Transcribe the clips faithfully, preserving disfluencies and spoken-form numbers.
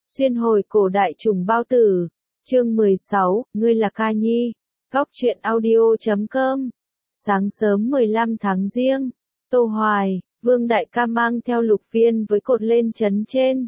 Xuyên hồi cổ đại trùng bao tử. Chương mười sáu, ngươi là ca nhi. Góc truyện audio chấm com. Sáng sớm mười lăm tháng Giêng, Tô Hoài, Vương Đại ca mang theo Lục Viên với cột lên trấn trên.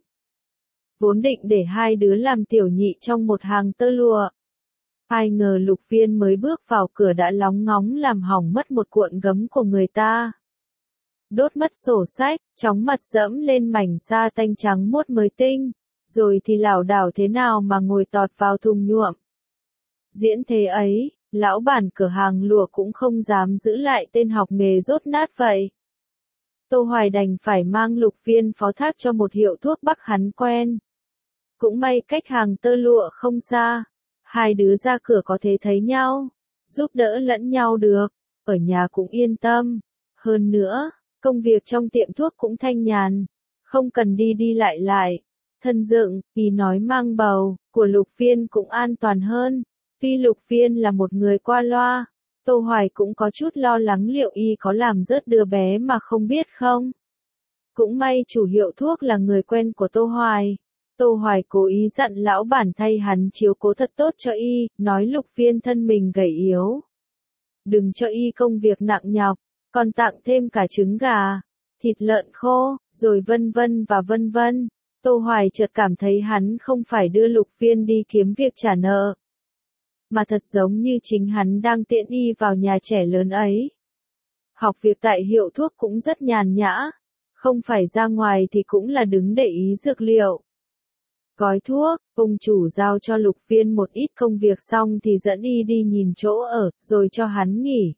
Vốn định để hai đứa làm tiểu nhị trong một hàng tơ lụa. Ai ngờ Lục Viên mới bước vào cửa đã lóng ngóng làm hỏng mất một cuộn gấm của người ta. Đốt mất sổ sách, chóng mặt dẫm lên mảnh sa tanh trắng muốt mới tinh, rồi thì lảo đảo thế nào mà ngồi tọt vào thùng nhuộm. Diễn thế ấy, lão bản cửa hàng lụa cũng không dám giữ lại tên học nghề dốt nát vậy. Tô Hoài đành phải mang Lục Viên phó thác cho một hiệu thuốc bắc hắn quen. Cũng may cách hàng tơ lụa không xa, hai đứa ra cửa có thể thấy nhau, giúp đỡ lẫn nhau được, ở nhà cũng yên tâm. Hơn nữa, công việc trong tiệm thuốc cũng thanh nhàn, không cần đi đi lại lại. Thân dựng, ý nói mang bầu, của Lục Viên cũng an toàn hơn. Tuy Lục Viên là một người qua loa, Tô Hoài cũng có chút lo lắng liệu y có làm rớt đứa bé mà không biết không. Cũng may chủ hiệu thuốc là người quen của Tô Hoài. Tô Hoài cố ý dặn lão bản thay hắn chiếu cố thật tốt cho y, nói Lục Viên thân mình gầy yếu. Đừng cho y công việc nặng nhọc, còn tặng thêm cả trứng gà, thịt lợn khô, rồi vân vân và vân vân. Tô Hoài chợt cảm thấy hắn không phải đưa Lục Viên đi kiếm việc trả nợ, mà thật giống như chính hắn đang tiễn y vào nhà trẻ lớn ấy. Học việc tại hiệu thuốc cũng rất nhàn nhã, không phải ra ngoài thì cũng là đứng để ý dược liệu. Gói thuốc, ông chủ giao cho Lục Viên một ít công việc xong thì dẫn y đi nhìn chỗ ở, rồi cho hắn nghỉ.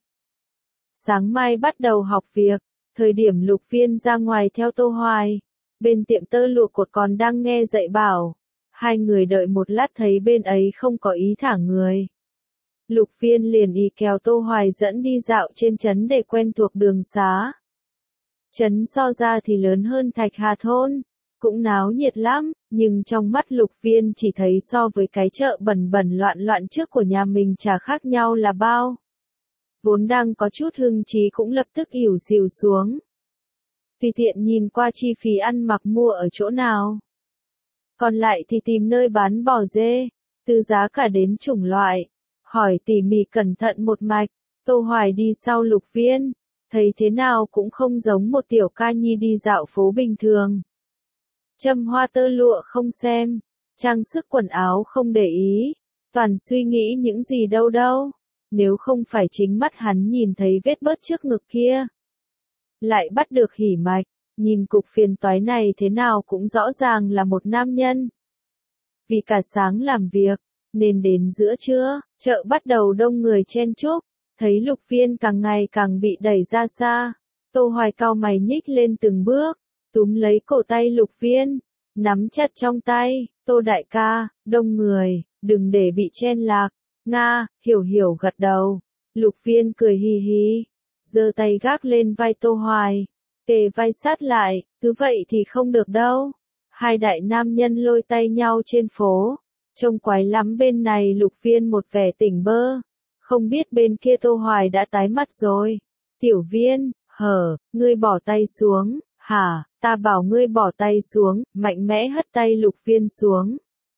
Sáng mai bắt đầu học việc, thời điểm Lục Viên ra ngoài theo Tô Hoài. Bên tiệm tơ lụa cột còn đang nghe dạy bảo. Hai người đợi một lát thấy bên ấy không có ý thả người. Lục Viên liền y kéo Tô Hoài dẫn đi dạo trên trấn để quen thuộc đường xá. Trấn so ra thì lớn hơn Thạch Hà thôn, cũng náo nhiệt lắm, nhưng trong mắt Lục Viên chỉ thấy so với cái chợ bẩn bẩn loạn loạn trước của nhà mình chả khác nhau là bao. Vốn đang có chút hưng trí cũng lập tức ỉu xìu xuống. Tùy tiện nhìn qua chi phí ăn mặc mua ở chỗ nào. Còn lại thì tìm nơi bán bò dê, từ giá cả đến chủng loại, hỏi tỉ mỉ cẩn thận một mạch. Tô Hoài đi sau Lục Viên, thấy thế nào cũng không giống một tiểu ca nhi đi dạo phố bình thường. Châm hoa tơ lụa không xem, trang sức quần áo không để ý, toàn suy nghĩ những gì đâu đâu, nếu không phải chính mắt hắn nhìn thấy vết bớt trước ngực kia. Lại bắt được hỉ mạch, nhìn cục phiền toái này thế nào cũng rõ ràng là một nam nhân. Vì cả sáng làm việc, nên đến giữa trưa, chợ bắt đầu đông người chen chúc, thấy Lục Viên càng ngày càng bị đẩy ra xa. Tô Hoài cau mày nhích lên từng bước, túm lấy cổ tay Lục Viên, nắm chặt trong tay. Tô đại ca, đông người, đừng để bị chen lạc. Nga, hiểu hiểu gật đầu. Lục Viên cười hì hì, giơ tay gác lên vai Tô Hoài, kề vai sát lại, cứ vậy thì không được đâu. Hai đại nam nhân lôi tay nhau trên phố, trông quái lắm. Bên này Lục Viên một vẻ tỉnh bơ, không biết bên kia Tô Hoài đã tái mặt rồi. Tiểu Viên, hở, ngươi bỏ tay xuống, hả, ta bảo ngươi bỏ tay xuống, mạnh mẽ hất tay Lục Viên xuống.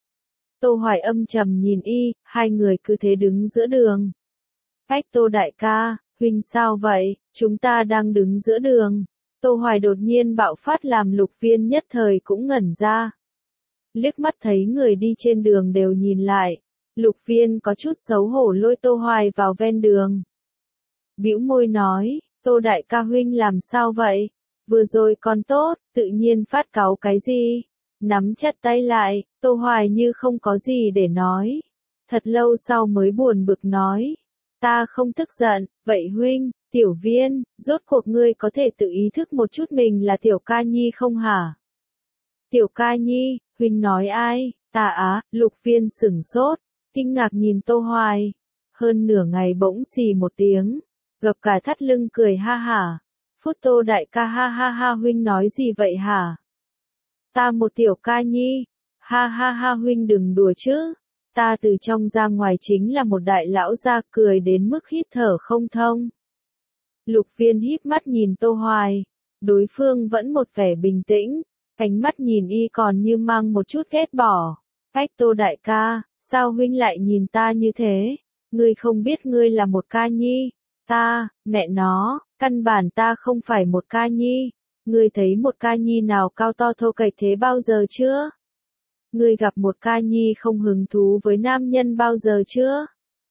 Tô Hoài âm trầm nhìn y, hai người cứ thế đứng giữa đường. Ách Tô đại ca, huynh sao vậy, chúng ta đang đứng giữa đường. Tô Hoài đột nhiên bạo phát làm Lục Viên nhất thời cũng ngẩn ra. Liếc mắt thấy người đi trên đường đều nhìn lại. Lục Viên có chút xấu hổ lôi Tô Hoài vào ven đường. Bĩu môi nói, Tô đại ca huynh làm sao vậy? Vừa rồi còn tốt, tự nhiên phát cáu cái gì? Nắm chặt tay lại, Tô Hoài như không có gì để nói. Thật lâu sau mới buồn bực nói. Ta không tức giận, vậy huynh, Tiểu Viên, rốt cuộc ngươi có thể tự ý thức một chút mình là tiểu ca nhi không hả? Tiểu ca nhi, huynh nói ai? Ta á, Lục Viên sửng sốt, kinh ngạc nhìn Tô Hoài. Hơn nửa ngày bỗng xì một tiếng, gập cả thắt lưng cười ha hả. Phút Tô đại ca ha ha ha huynh nói gì vậy hả? Ta một tiểu ca nhi, ha ha ha huynh đừng đùa chứ. Ta từ trong ra ngoài chính là một đại lão gia, cười đến mức hít thở không thông. Lục Viên híp mắt nhìn Tô Hoài, đối phương vẫn một vẻ bình tĩnh, Ánh mắt nhìn y còn như mang một chút ghét bỏ. Ách Tô đại ca, sao huynh lại nhìn ta như thế? Ngươi không biết ngươi là một ca nhi. Ta, mẹ nó, căn bản ta không phải một ca nhi. Ngươi thấy một ca nhi nào cao to thô kệch thế bao giờ chưa? Ngươi gặp một ca nhi không hứng thú với nam nhân bao giờ chưa?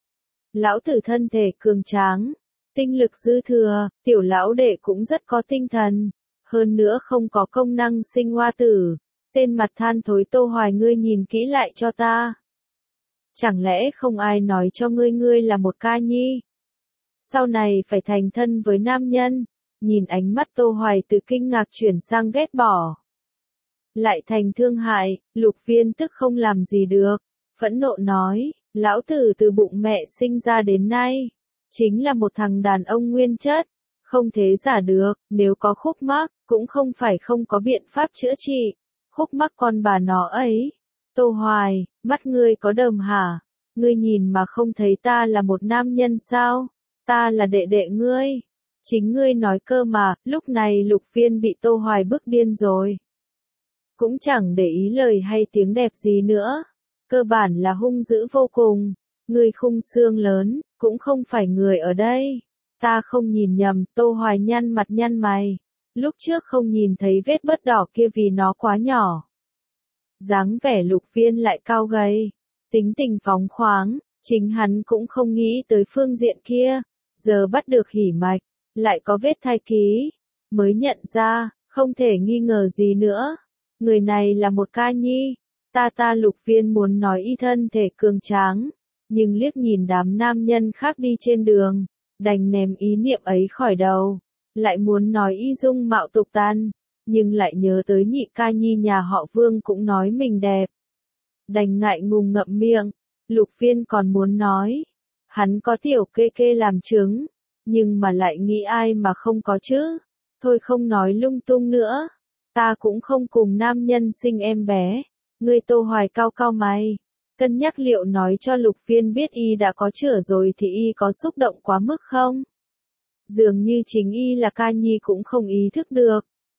Lão tử thân thể cường tráng, tinh lực dư thừa, tiểu lão đệ cũng rất có tinh thần, hơn nữa không có công năng sinh hoa tử. Tên mặt than thối Tô Hoài, ngươi nhìn kỹ lại cho ta. Chẳng lẽ không ai nói cho ngươi ngươi là một ca nhi? Sau này phải thành thân với nam nhân. Nhìn ánh mắt Tô Hoài từ kinh ngạc chuyển sang ghét bỏ. Lại thành thương hại, Lục Viên tức không làm gì được. Phẫn nộ nói, lão tử từ bụng mẹ sinh ra đến nay. Chính là một thằng đàn ông nguyên chất. Không thể giả được, nếu có khúc mắc, cũng không phải không có biện pháp chữa trị. Khúc mắc con bà nó ấy. Tô Hoài, mắt ngươi có đờm hả? Ngươi nhìn mà không thấy ta là một nam nhân sao? Ta là đệ đệ ngươi. Chính ngươi nói cơ mà. Lúc này Lục Viên bị Tô Hoài bức điên rồi. Cũng chẳng để ý lời hay tiếng đẹp gì nữa. Cơ bản là hung dữ vô cùng. Ngươi khung xương lớn, cũng không phải người ở đây. Ta không nhìn nhầm. Tô Hoài nhăn mặt nhăn mày. Lúc trước không nhìn thấy vết bớt đỏ kia vì nó quá nhỏ. Dáng vẻ Lục Viên lại cao gầy, tính tình phóng khoáng, chính hắn cũng không nghĩ tới phương diện kia. Giờ bắt được hỉ mạch, lại có vết thai ký, mới nhận ra, không thể nghi ngờ gì nữa. Người này là một ca nhi. Ta ta Lục Viên muốn nói y thân thể cường tráng, nhưng liếc nhìn đám nam nhân khác đi trên đường, đành ném ý niệm ấy khỏi đầu. Lại muốn nói y dung mạo tục tàn, nhưng lại nhớ tới nhị ca nhi nhà họ Vương cũng nói mình đẹp. Đành ngại ngùng ngậm miệng. Lục Viên còn muốn nói, hắn có tiểu kê kê làm chứng, nhưng mà lại nghĩ ai mà không có chứ. Thôi không nói lung tung nữa. Ta cũng không cùng nam nhân sinh em bé. Ngươi Tô Hoài cao cao mày, cân nhắc liệu nói cho Lục Viên biết y đã có chữa rồi thì y có xúc động quá mức không? Dường như chính y là ca nhi cũng không ý thức được.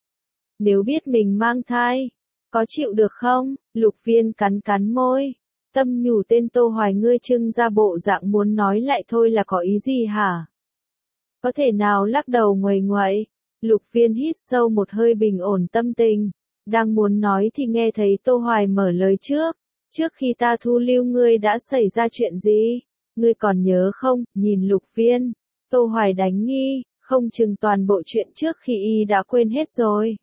Nếu biết mình mang thai, có chịu được không? Lục Viên cắn cắn môi, tâm nhủ tên Tô Hoài, ngươi trưng ra bộ dạng muốn nói lại thôi là có ý gì hả? Có thể nào lắc đầu nguầy nguậy. Lục Viên hít sâu một hơi bình ổn tâm tình, đang muốn nói thì nghe thấy Tô Hoài mở lời trước. Trước khi ta thu lưu ngươi đã xảy ra chuyện gì? Ngươi còn nhớ không? Nhìn Lục Viên, Tô Hoài đánh nghi, không chừng toàn bộ chuyện trước khi y đã quên hết rồi.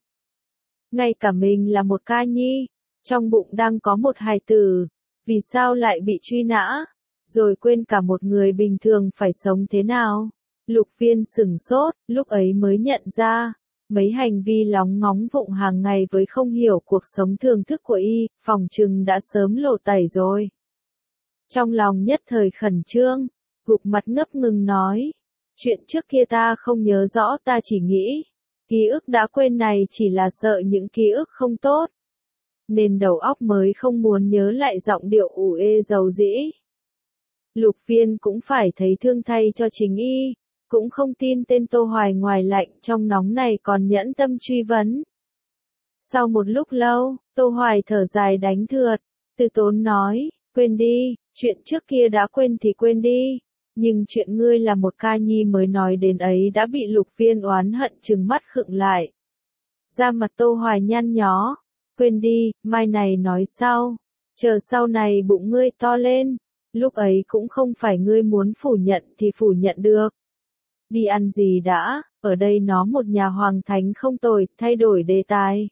Ngay cả mình là một ca nhi, trong bụng đang có một hài tử, vì sao lại bị truy nã, rồi quên cả một người bình thường phải sống thế nào. Lục Viên sửng sốt, lúc ấy mới nhận ra, mấy hành vi lóng ngóng vụng hàng ngày với không hiểu cuộc sống thường thức của y, phòng trừng đã sớm lộ tẩy rồi. Trong lòng nhất thời khẩn trương, gục mặt ngấp ngừng nói, chuyện trước kia ta không nhớ rõ, ta chỉ nghĩ, ký ức đã quên này chỉ là sợ những ký ức không tốt. Nên đầu óc mới không muốn nhớ lại, giọng điệu ủ ê dầu dĩ. Lục Viên cũng phải thấy thương thay cho chính y, cũng không tin tên Tô Hoài ngoài lạnh trong nóng này còn nhẫn tâm truy vấn. Sau một lúc lâu, Tô Hoài thở dài đánh thượt, từ tốn nói, quên đi, chuyện trước kia đã quên thì quên đi, nhưng chuyện ngươi là một ca nhi mới nói đến ấy đã bị Lục Viên oán hận trừng mắt khựng lại. Da mặt Tô Hoài nhăn nhó, quên đi, mai này nói sau, chờ sau này bụng ngươi to lên, lúc ấy cũng không phải ngươi muốn phủ nhận thì phủ nhận được. Đi ăn gì đã, ở đây nó một nhà hoàng thánh không tồi, thay đổi đề tài.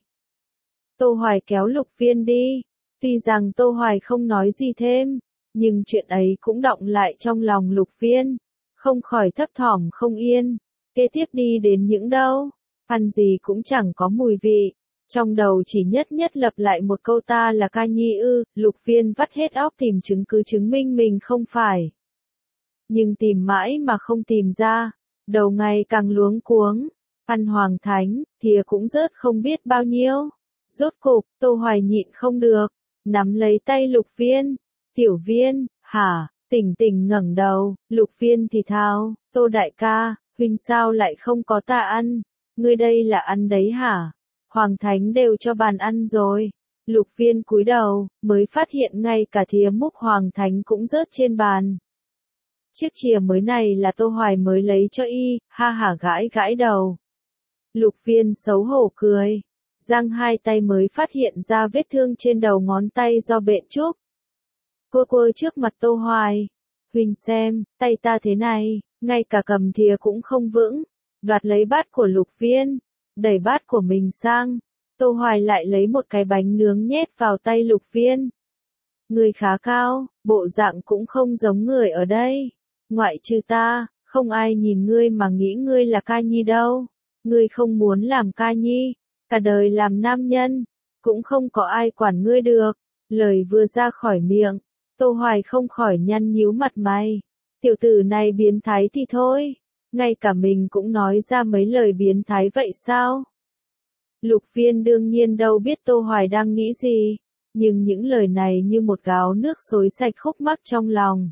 Tô Hoài kéo Lục Viên đi, tuy rằng Tô Hoài không nói gì thêm, nhưng chuyện ấy cũng đọng lại trong lòng Lục Viên, không khỏi thấp thỏm không yên. Kế tiếp đi đến những đâu, ăn gì cũng chẳng có mùi vị, trong đầu chỉ nhất nhất lập lại một câu ta là ca nhi ư. Lục Viên vắt hết óc tìm chứng cứ chứng minh mình không phải. Nhưng tìm mãi mà không tìm ra, đầu ngày càng luống cuống, ăn hoàng thánh, thìa cũng rớt không biết bao nhiêu. Rốt cục, Tô Hoài nhịn không được, nắm lấy tay Lục Viên, tiểu Viên, hả, tỉnh tỉnh ngẩng đầu. Lục Viên thì thào, Tô đại ca, huynh sao lại không có ta ăn, ngươi đây là ăn đấy hả? Hoàng Thánh đều cho bàn ăn rồi. Lục Viên cúi đầu, mới phát hiện ngay cả thìa múc Hoàng Thánh cũng rớt trên bàn. Chiếc chìa mới này là Tô Hoài mới lấy cho y, ha hả gãi gãi đầu. Lục Viên xấu hổ cười, giang hai tay mới phát hiện ra vết thương trên đầu ngón tay do bện trúc. Quơ quơ trước mặt Tô Hoài. Huỳnh xem, tay ta thế này, ngay cả cầm thìa cũng không vững. Đoạt lấy bát của Lục Viên, đẩy bát của mình sang. Tô Hoài lại lấy một cái bánh nướng nhét vào tay Lục Viên. Người khá cao, bộ dạng cũng không giống người ở đây. Ngoại trừ ta, không ai nhìn ngươi mà nghĩ ngươi là ca nhi đâu. Ngươi không muốn làm ca nhi, cả đời làm nam nhân, cũng không có ai quản ngươi được. Lời vừa ra khỏi miệng, Tô Hoài không khỏi nhăn nhíu mặt mày. Tiểu tử này biến thái thì thôi, ngay cả mình cũng nói ra mấy lời biến thái vậy sao? Lục Viên đương nhiên đâu biết Tô Hoài đang nghĩ gì, nhưng những lời này như một gáo nước xối sạch khúc mắc trong lòng.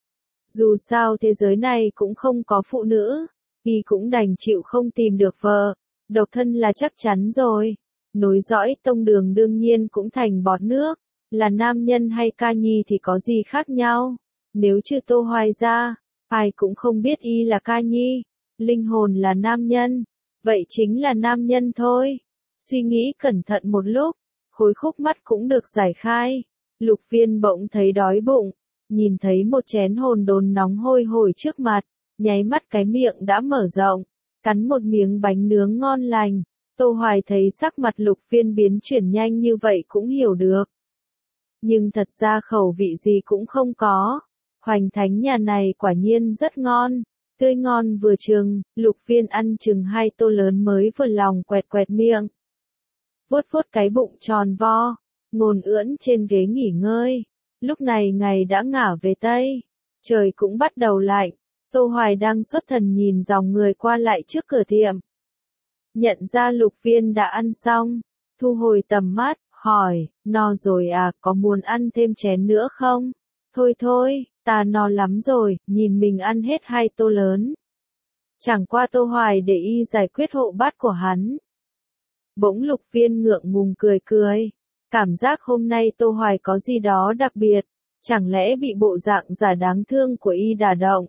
Dù sao thế giới này cũng không có phụ nữ, y cũng đành chịu không tìm được vợ, độc thân là chắc chắn rồi. Nối dõi tông đường đương nhiên cũng thành bọt nước, là nam nhân hay ca nhi thì có gì khác nhau. Nếu trừ Tô Hoài ra, ai cũng không biết y là ca nhi, linh hồn là nam nhân, vậy chính là nam nhân thôi. Suy nghĩ cẩn thận một lúc, khối khúc mắt cũng được giải khai. Lục Viên bỗng thấy đói bụng, nhìn thấy một chén hồn đốn nóng hôi hổi trước mặt, nháy mắt cái miệng đã mở rộng, cắn một miếng bánh nướng ngon lành. Tô Hoài thấy sắc mặt Lục Viên biến chuyển nhanh như vậy cũng hiểu được. Nhưng thật ra khẩu vị gì cũng không có. Hoành Thánh nhà này quả nhiên rất ngon, tươi ngon vừa chừng. Lục Viên ăn chừng hai tô lớn mới vừa lòng quẹt quẹt miệng. Vuốt vuốt cái bụng tròn vo, ngồi ưỡn trên ghế nghỉ ngơi. Lúc này ngày đã ngả về Tây, trời cũng bắt đầu lạnh. Tô Hoài đang xuất thần nhìn dòng người qua lại trước cửa tiệm. Nhận ra Lục Viên đã ăn xong, thu hồi tầm mắt, hỏi, no rồi à, có muốn ăn thêm chén nữa không? Thôi thôi, ta no lắm rồi, nhìn mình ăn hết hai tô lớn. Chẳng qua Tô Hoài để y giải quyết hộ bát của hắn. Bỗng Lục Viên ngượng ngùng cười cười, cảm giác hôm nay Tô Hoài có gì đó đặc biệt, chẳng lẽ bị bộ dạng giả đáng thương của y đả động.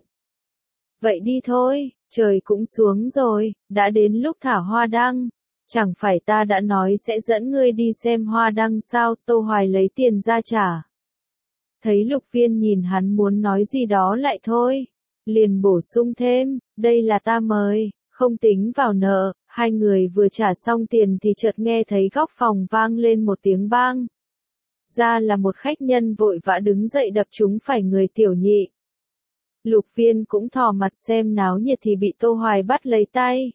Vậy đi thôi, trời cũng xuống rồi, đã đến lúc thả hoa đăng. Chẳng phải ta đã nói sẽ dẫn ngươi đi xem hoa đăng sao? Tô Hoài lấy tiền ra trả. Thấy Lục Viên nhìn hắn muốn nói gì đó lại thôi, liền bổ sung thêm, đây là ta mời, không tính vào nợ. Hai người vừa trả xong tiền thì chợt nghe thấy góc phòng vang lên một tiếng bang. Ra là một khách nhân vội vã đứng dậy đập trúng phải người tiểu nhị. Lục Viên cũng thò mặt xem náo nhiệt thì bị Tô Hoài bắt lấy tay.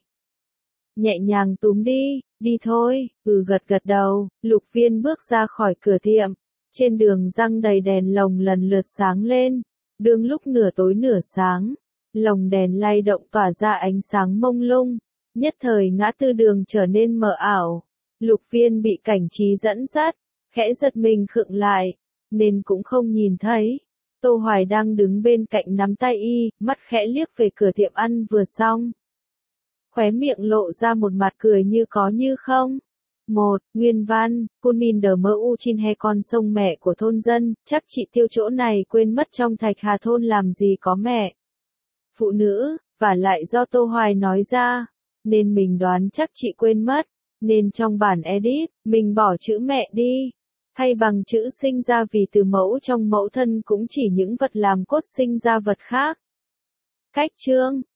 Nhẹ nhàng túm đi, đi thôi, ừ gật gật đầu. Lục Viên bước ra khỏi cửa tiệm. Trên đường răng đầy đèn lồng lần lượt sáng lên. Đương lúc nửa tối nửa sáng, lồng đèn lay động tỏa ra ánh sáng mông lung. Nhất thời ngã tư đường trở nên mờ ảo. Lục Viên bị cảnh trí dẫn dắt, khẽ giật mình khựng lại, nên cũng không nhìn thấy. Tô Hoài đang đứng bên cạnh nắm tay y, mắt khẽ liếc về cửa tiệm ăn vừa xong. Khóe miệng lộ ra một mặt cười như có như không. Một, nguyên văn, Cun Min Đờ Mơ U Chin He con sông mẹ của thôn dân, chắc chị Tiêu chỗ này quên mất trong Thạch Hà thôn làm gì có mẹ. Phụ nữ, và lại do Tô Hoài nói ra, nên mình đoán chắc chị quên mất, nên trong bản edit, mình bỏ chữ mẹ đi, thay bằng chữ sinh ra vì từ mẫu trong mẫu thân cũng chỉ những vật làm cốt sinh ra vật khác. Cách chương